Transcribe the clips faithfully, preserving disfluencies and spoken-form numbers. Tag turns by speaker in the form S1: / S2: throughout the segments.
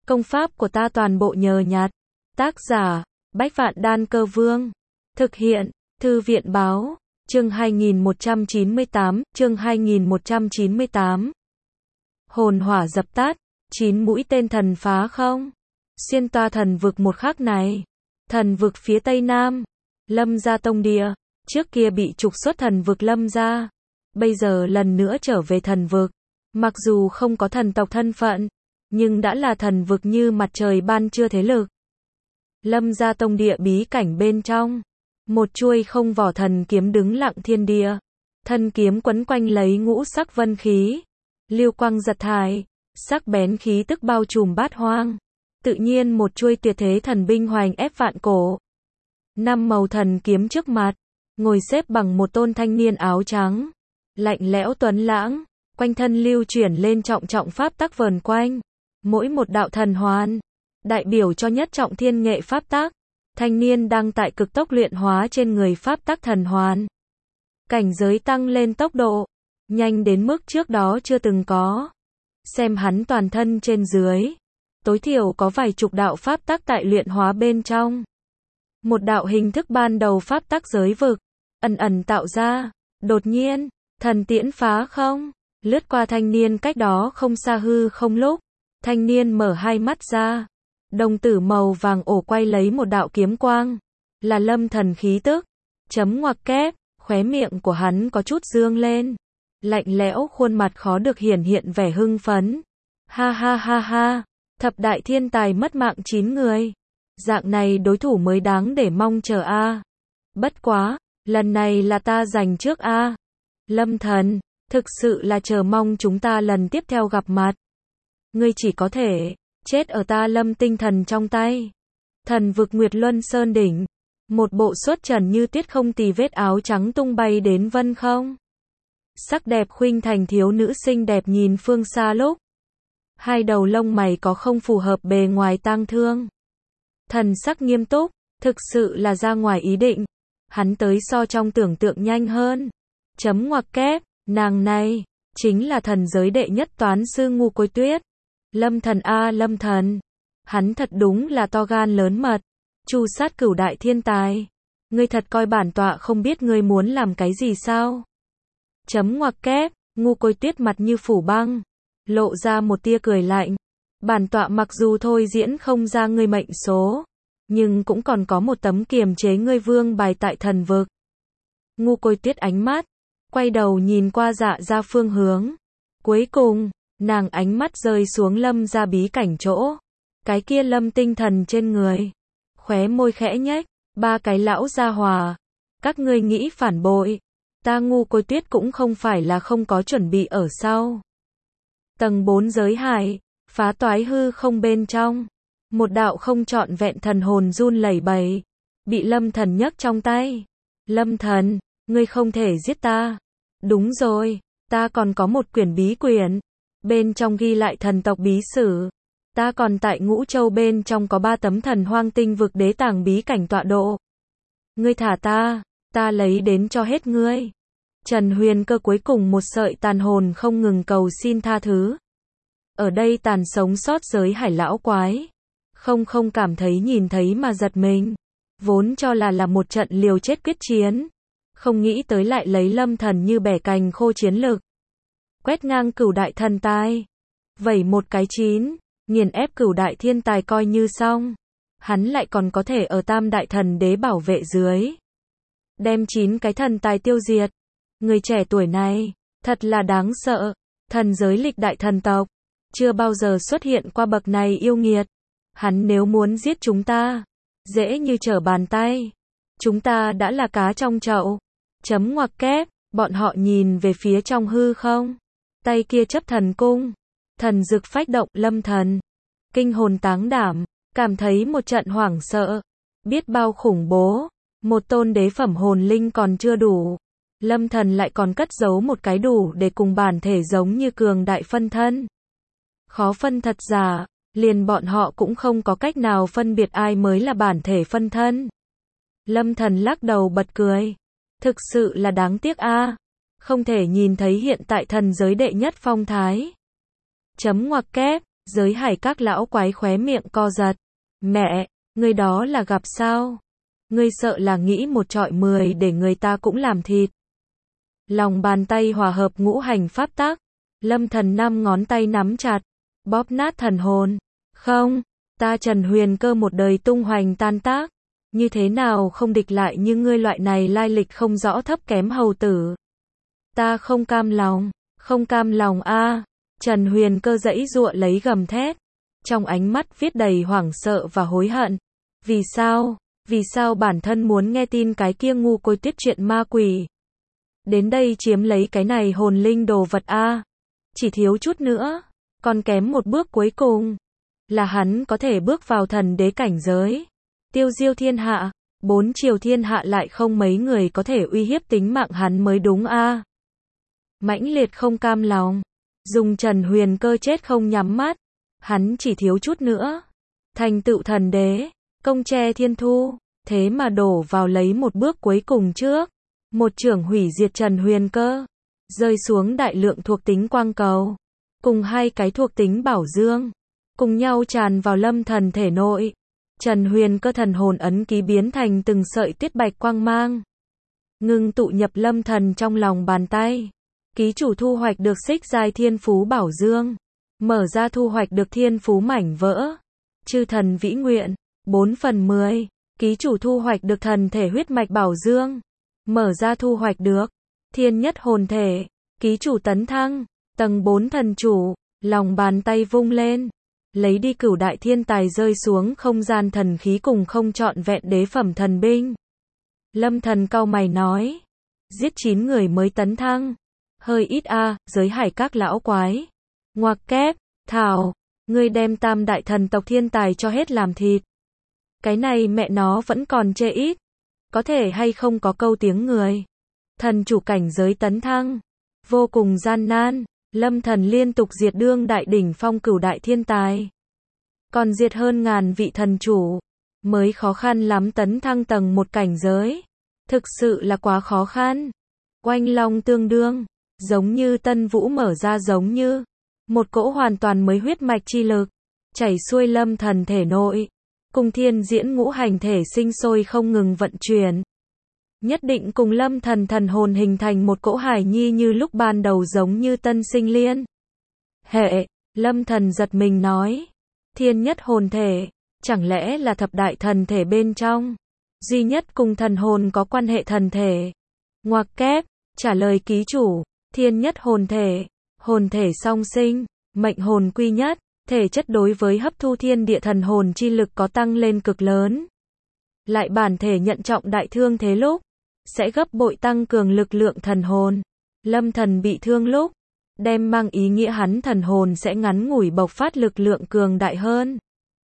S1: Công pháp của ta toàn bộ nhờ nhặt. Tác giả, Bách Vạn Đan Cơ Vương. Thực hiện, Thư viện Báo. Chương hai nghìn một trăm chín mươi tám, chương hai nghìn một trăm chín mươi tám. Hồn hỏa dập tắt, chín mũi tên thần phá không. Xuyên toa thần vực một khắc này. Thần vực phía tây nam, Lâm gia tông địa, trước kia bị trục xuất thần vực Lâm gia, bây giờ lần nữa trở về thần vực. Mặc dù không có thần tộc thân phận, nhưng đã là thần vực như mặt trời ban trưa thế lực. Lâm gia tông địa bí cảnh bên trong, một chuôi không vỏ thần kiếm đứng lặng thiên địa. Thân kiếm quấn quanh lấy ngũ sắc vân khí, lưu quang giật thải, sắc bén khí tức bao trùm bát hoang. Tự nhiên một chuôi tuyệt thế thần binh hoành ép vạn cổ. Năm màu thần kiếm trước mặt, ngồi xếp bằng một tôn thanh niên áo trắng, lạnh lẽo tuấn lãng, quanh thân lưu chuyển lên trọng trọng pháp tắc vờn quanh, mỗi một đạo thần hoàn, đại biểu cho nhất trọng thiên nghệ pháp tắc. Thanh niên đang tại cực tốc luyện hóa trên người pháp tắc thần hoàn. Cảnh giới tăng lên tốc độ, nhanh đến mức trước đó chưa từng có. Xem hắn toàn thân trên dưới, tối thiểu có vài chục đạo pháp tắc tại luyện hóa bên trong. Một đạo hình thức ban đầu pháp tắc giới vực, ẩn ẩn tạo ra. Đột nhiên, thần tiễn phá không, lướt qua thanh niên cách đó không xa hư không lúc. Thanh niên mở hai mắt ra. Đồng tử màu vàng ổ quay lấy một đạo kiếm quang. Là lâm thần khí tức. Chấm ngoặc kép, khóe miệng của hắn có chút dương lên. Lạnh lẽo khuôn mặt khó được hiển hiện vẻ hưng phấn. Ha ha ha ha, thập đại thiên tài mất mạng chín người. Dạng này đối thủ mới đáng để mong chờ a. Bất quá, lần này là ta giành trước a. Lâm thần, thực sự là chờ mong chúng ta lần tiếp theo gặp mặt. Ngươi chỉ có thể chết ở ta Lâm tinh thần trong tay. Thần vực Nguyệt Luân Sơn đỉnh, một bộ xuất trần như tuyết không tì vết áo trắng tung bay đến vân không. Sắc đẹp khuynh thành thiếu nữ xinh đẹp nhìn phương xa lúc. Hai đầu lông mày có không phù hợp bề ngoài tang thương. Thần sắc nghiêm túc, thực sự là ra ngoài ý định. Hắn tới so trong tưởng tượng nhanh hơn. Chấm ngoặc kép, nàng này, chính là thần giới đệ nhất toán sư Ngu Côi Tuyết. Lâm thần a Lâm thần. Hắn thật đúng là to gan lớn mật. Chu sát cửu đại thiên tài. Ngươi thật coi bản tọa không biết ngươi muốn làm cái gì sao? Chấm ngoặc kép, Ngu Côi Tuyết mặt như phủ băng, lộ ra một tia cười lạnh. Bản tọa mặc dù thôi diễn không ra ngươi mệnh số, nhưng cũng còn có một tấm kiềm chế ngươi vương bài tại thần vực. Ngu Côi Tuyết ánh mắt, quay đầu nhìn qua Dạ ra phương hướng. Cuối cùng, nàng ánh mắt rơi xuống Lâm ra bí cảnh chỗ. Cái kia Lâm tinh thần trên người. Khóe môi khẽ nhếch, ba cái lão gia hòa. Các ngươi nghĩ phản bội. Ta Ngu Côi Tuyết cũng không phải là không có chuẩn bị ở sau. Tầng bốn giới hải, phá toái hư không bên trong. Một đạo không trọn vẹn thần hồn run lẩy bẩy, bị Lâm thần nhấc trong tay. Lâm thần, ngươi không thể giết ta. Đúng rồi, ta còn có một quyển bí quyển. Bên trong ghi lại thần tộc bí sử. Ta còn tại Ngũ Châu bên trong có ba tấm thần hoang tinh vực đế tàng bí cảnh tọa độ. Ngươi thả ta, ta lấy đến cho hết ngươi. Trần Huyền Cơ cuối cùng một sợi tàn hồn không ngừng cầu xin tha thứ. Ở đây tàn sống sót giới hải lão quái. Không không cảm thấy nhìn thấy mà giật mình. Vốn cho là là một trận liều chết quyết chiến. Không nghĩ tới lại lấy Lâm thần như bẻ cành khô chiến lực. Quét ngang cửu đại thần tài. Vẩy một cái chín, nghiền ép cửu đại thiên tài coi như xong. Hắn lại còn có thể ở tam đại thần đế bảo vệ dưới. Đem chín cái thần tài tiêu diệt. Người trẻ tuổi này, thật là đáng sợ. Thần giới lịch đại thần tộc, chưa bao giờ xuất hiện qua bậc này yêu nghiệt. Hắn nếu muốn giết chúng ta, dễ như trở bàn tay. Chúng ta đã là cá trong chậu. Chấm ngoặc kép, bọn họ nhìn về phía trong hư không. Tay kia chấp thần cung. Thần dực phách động Lâm thần. Kinh hồn táng đảm, cảm thấy một trận hoảng sợ. Biết bao khủng bố. Một tôn đế phẩm hồn linh còn chưa đủ. Lâm thần lại còn cất giấu một cái đủ để cùng bản thể giống như cường đại phân thân. Khó phân thật giả, liền bọn họ cũng không có cách nào phân biệt ai mới là bản thể phân thân. Lâm thần lắc đầu bật cười. Thực sự là đáng tiếc a, không thể nhìn thấy hiện tại thần giới đệ nhất phong thái. Chấm ngoặc kép, Giới hải các lão quái khóe miệng co giật. Mẹ, ngươi đó là gặp sao? Ngươi sợ là nghĩ một trọi mười để người ta cũng làm thịt. Lòng bàn tay hòa hợp ngũ hành pháp tắc. Lâm Thần năm ngón tay nắm chặt, bóp nát thần hồn. Không, ta Trần Huyền Cơ một đời tung hoành tan tác. Như thế nào không địch lại như ngươi loại này lai lịch không rõ thấp kém hầu tử. Ta không cam lòng, không cam lòng a. Trần Huyền Cơ giãy giụa lấy gầm thét. Trong ánh mắt viết đầy hoảng sợ và hối hận. Vì sao, vì sao bản thân muốn nghe tin cái kia ngu côi tiết chuyện ma quỷ. Đến đây chiếm lấy cái này hồn linh đồ vật a. Chỉ thiếu chút nữa, còn kém một bước cuối cùng. Là hắn có thể bước vào thần đế cảnh giới. Tiêu diêu thiên hạ, bốn triều thiên hạ lại không mấy người có thể uy hiếp tính mạng hắn mới đúng a. Mãnh liệt không cam lòng. Dùng Trần Huyền Cơ chết không nhắm mắt. Hắn chỉ thiếu chút nữa. Thành tựu thần đế, công tre thiên thu, thế mà đổ vào lấy một bước cuối cùng trước. Một chưởng hủy diệt Trần Huyền Cơ. Rơi xuống đại lượng thuộc tính quang cầu. Cùng hai cái thuộc tính bảo dương. Cùng nhau tràn vào Lâm Thần thể nội. Trần Huyền Cơ thần hồn ấn ký biến thành từng sợi tiết bạch quang mang. Ngưng tụ nhập Lâm Thần trong lòng bàn tay. Ký chủ thu hoạch được xích giai thiên phú bảo dương. Mở ra thu hoạch được thiên phú mảnh vỡ. Chư thần vĩ nguyện. bốn phần mười. Ký chủ thu hoạch được thần thể huyết mạch bảo dương. Mở ra thu hoạch được. Thiên nhất hồn thể. Ký chủ tấn thăng. Tầng bốn thần chủ. Lòng bàn tay vung lên. Lấy đi cửu đại thiên tài rơi xuống không gian thần khí cùng không trọn vẹn đế phẩm thần binh. Lâm Thần cau mày nói. Giết chín người mới tấn thăng. Hơi ít a, giới hải các lão quái. Ngoặc kép, thảo, ngươi đem tam đại thần tộc thiên tài cho hết làm thịt. Cái này mẹ nó vẫn còn chê ít. Có thể hay không có câu tiếng người. Thần chủ cảnh giới tấn thăng. Vô cùng gian nan. Lâm Thần liên tục diệt đương đại đỉnh phong cửu đại thiên tài. Còn diệt hơn ngàn vị thần chủ. Mới khó khăn lắm tấn thăng tầng một cảnh giới. Thực sự là quá khó khăn. Oanh long tương đương. Giống như tân vũ mở ra giống như. Một cỗ hoàn toàn mới huyết mạch chi lực. Chảy xuôi Lâm Thần thể nội. Cùng thiên diễn ngũ hành thể sinh sôi không ngừng vận chuyển. Nhất định cùng Lâm Thần thần hồn hình thành một cỗ hải nhi như lúc ban đầu giống như tân sinh liên. Hệ, Lâm Thần giật mình nói. Thiên nhất hồn thể, chẳng lẽ là thập đại thần thể bên trong. Duy nhất cùng thần hồn có quan hệ thần thể. Ngoặc kép, trả lời ký chủ. Thiên nhất hồn thể, hồn thể song sinh, mệnh hồn quy nhất, thể chất đối với hấp thu thiên địa thần hồn chi lực có tăng lên cực lớn. Lại bản thể nhận trọng đại thương thế lúc, sẽ gấp bội tăng cường lực lượng thần hồn. Lâm Thần bị thương lúc, đem mang ý nghĩa hắn thần hồn sẽ ngắn ngủi bộc phát lực lượng cường đại hơn.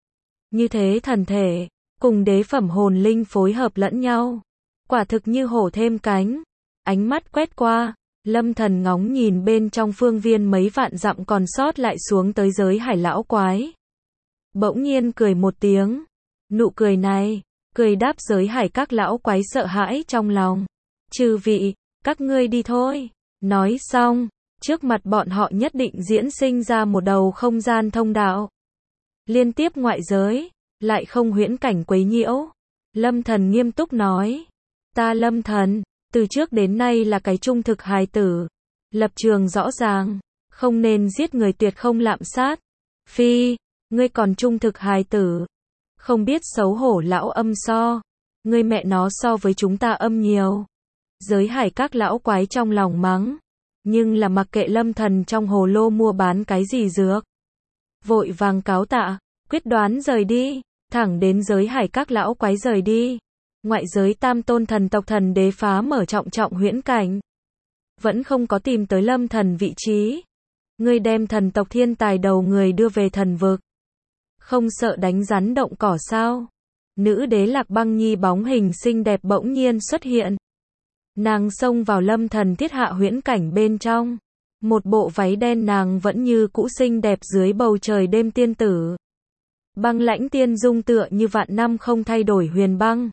S1: Như thế thần thể, cùng đế phẩm hồn linh phối hợp lẫn nhau. Quả thực như hổ thêm cánh. Ánh mắt quét qua, Lâm Thần ngóng nhìn bên trong phương viên mấy vạn dặm còn sót lại xuống tới giới hải lão quái. Bỗng nhiên cười một tiếng. Nụ cười này, cười đáp giới hải các lão quái sợ hãi trong lòng. Chư vị, các ngươi đi thôi. Nói xong, trước mặt bọn họ nhất định diễn sinh ra một đầu không gian thông đạo. Liên tiếp ngoại giới, lại không huyễn cảnh quấy nhiễu. Lâm Thần nghiêm túc nói. Ta Lâm Thần, từ trước đến nay là cái trung thực hài tử. Lập trường rõ ràng, không nên giết người tuyệt không lạm sát. Phi, ngươi còn trung thực hài tử. Không biết xấu hổ lão âm so. Ngươi mẹ nó so với chúng ta âm nhiều. Giới hải các lão quái trong lòng mắng. Nhưng là mặc kệ Lâm Thần trong hồ lô mua bán cái gì dược. Vội vàng cáo tạ, quyết đoán rời đi. Thẳng đến giới hải các lão quái rời đi. Ngoại giới tam tôn thần tộc thần đế phá mở trọng trọng huyễn cảnh. Vẫn không có tìm tới Lâm Thần vị trí. Ngươi đem thần tộc thiên tài đầu người đưa về thần vực. Không sợ đánh rắn động cỏ sao? Nữ đế Lạc Băng Nhi bóng hình xinh đẹp bỗng nhiên xuất hiện. Nàng xông vào Lâm Thần thiết hạ huyễn cảnh bên trong. Một bộ váy đen nàng vẫn như cũ xinh đẹp dưới bầu trời đêm tiên tử. Băng lãnh tiên dung tựa như vạn năm không thay đổi huyền băng.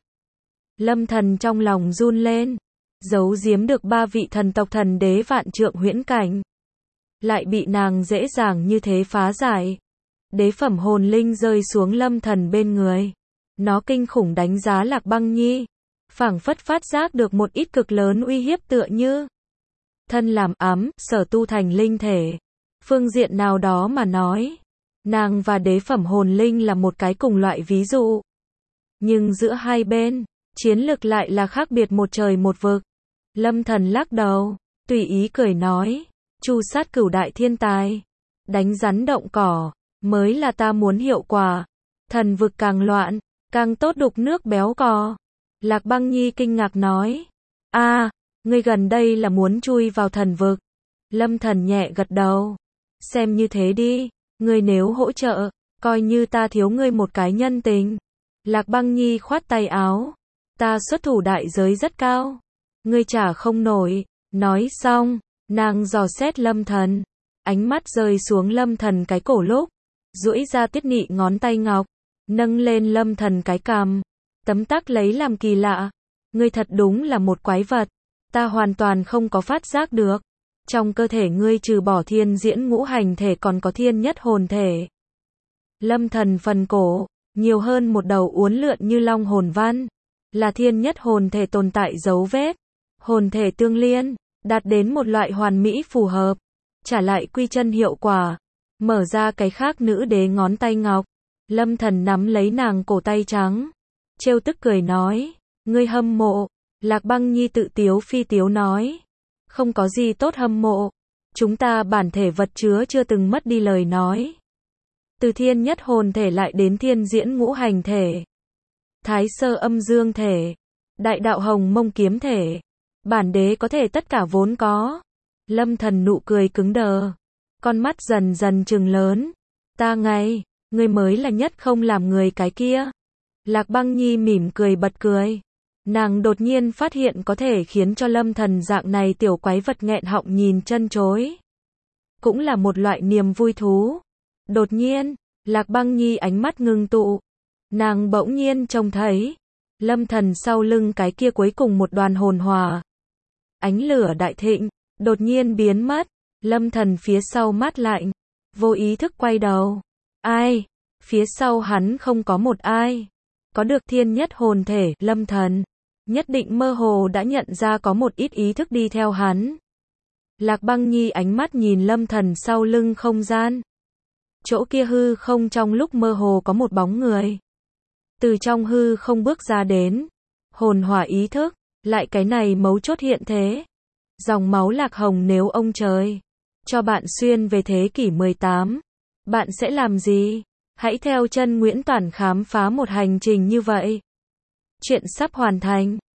S1: Lâm Thần trong lòng run lên. Giấu giếm được ba vị thần tộc thần đế vạn trượng huyễn cảnh. Lại bị nàng dễ dàng như thế phá giải. đế phẩm hồn linh rơi xuống Lâm Thần bên người. Nó kinh khủng đánh giá Lạc Băng Nhi, phảng phất phát giác được một ít cực lớn uy hiếp tựa như thân làm ám, sở tu thành linh thể. Phương diện nào đó mà nói, nàng và đế phẩm hồn linh là một cái cùng loại ví dụ. Nhưng giữa hai bên, chiến lực lại là khác biệt một trời một vực. Lâm Thần lắc đầu, tùy ý cười nói, chu sát cửu đại thiên tài, đánh rắn động cỏ, mới là ta muốn hiệu quả. Thần vực càng loạn, càng tốt đục nước béo cò. Lạc Băng Nhi kinh ngạc nói, a, ngươi gần đây là muốn chui vào thần vực. Lâm Thần nhẹ gật đầu, xem như thế đi, ngươi nếu hỗ trợ, coi như ta thiếu ngươi một cái nhân tình. Lạc Băng Nhi khoát tay áo, ta xuất thủ đại giới rất cao, ngươi trả không nổi. Nói xong, nàng dò xét Lâm Thần, ánh mắt rơi xuống Lâm Thần cái cổ lúc, duỗi ra tiết nị ngón tay ngọc, nâng lên Lâm Thần cái cằm, tấm tắc lấy làm kỳ lạ, ngươi thật đúng là một quái vật, ta hoàn toàn không có phát giác được, trong cơ thể ngươi trừ bỏ thiên diễn ngũ hành thể còn có thiên nhất hồn thể. Lâm Thần phần cổ, nhiều hơn một đầu uốn lượn như long hồn văn, là thiên nhất hồn thể tồn tại dấu vết, hồn thể tương liên, đạt đến một loại hoàn mỹ phù hợp, trả lại quy chân hiệu quả. Mở ra cái khác nữ đế ngón tay ngọc, Lâm Thần nắm lấy nàng cổ tay trắng, trêu tức cười nói, ngươi hâm mộ. Lạc Băng Nhi tự tiếu phi tiếu nói, không có gì tốt hâm mộ, chúng ta bản thể vật chứa chưa từng mất đi lời nói. Từ thiên nhất hồn thể lại đến thiên diễn ngũ hành thể, thái sơ âm dương thể, đại đạo hồng mông kiếm thể, bản đế có thể tất cả vốn có. Lâm Thần nụ cười cứng đờ, con mắt dần dần trừng lớn, ta ngay, ngươi mới là nhất không làm người cái kia. Lạc Băng Nhi mỉm cười bật cười, nàng đột nhiên phát hiện có thể khiến cho Lâm Thần dạng này tiểu quái vật nghẹn họng nhìn chân chối, cũng là một loại niềm vui thú. Đột nhiên, Lạc Băng Nhi ánh mắt ngưng tụ, nàng bỗng nhiên trông thấy Lâm Thần sau lưng cái kia cuối cùng một đoàn hồn hỏa, ánh lửa đại thịnh, đột nhiên biến mất. Lâm Thần phía sau mát lạnh, vô ý thức quay đầu, ai? Phía sau hắn không có một ai. Có được thiên nhất hồn thể, Lâm Thần nhất định mơ hồ đã nhận ra có một ít ý thức đi theo hắn. Lạc Băng Nhi ánh mắt nhìn Lâm Thần sau lưng không gian, chỗ kia hư không trong lúc mơ hồ có một bóng người, từ trong hư không bước ra đến, hồn hỏa ý thức, lại cái này mấu chốt hiện thế. Dòng máu Lạc Hồng, nếu ông trời cho bạn xuyên về thế kỷ mười tám, bạn sẽ làm gì? Hãy theo chân Nguyễn Toản khám phá một hành trình như vậy. Chuyện sắp hoàn thành.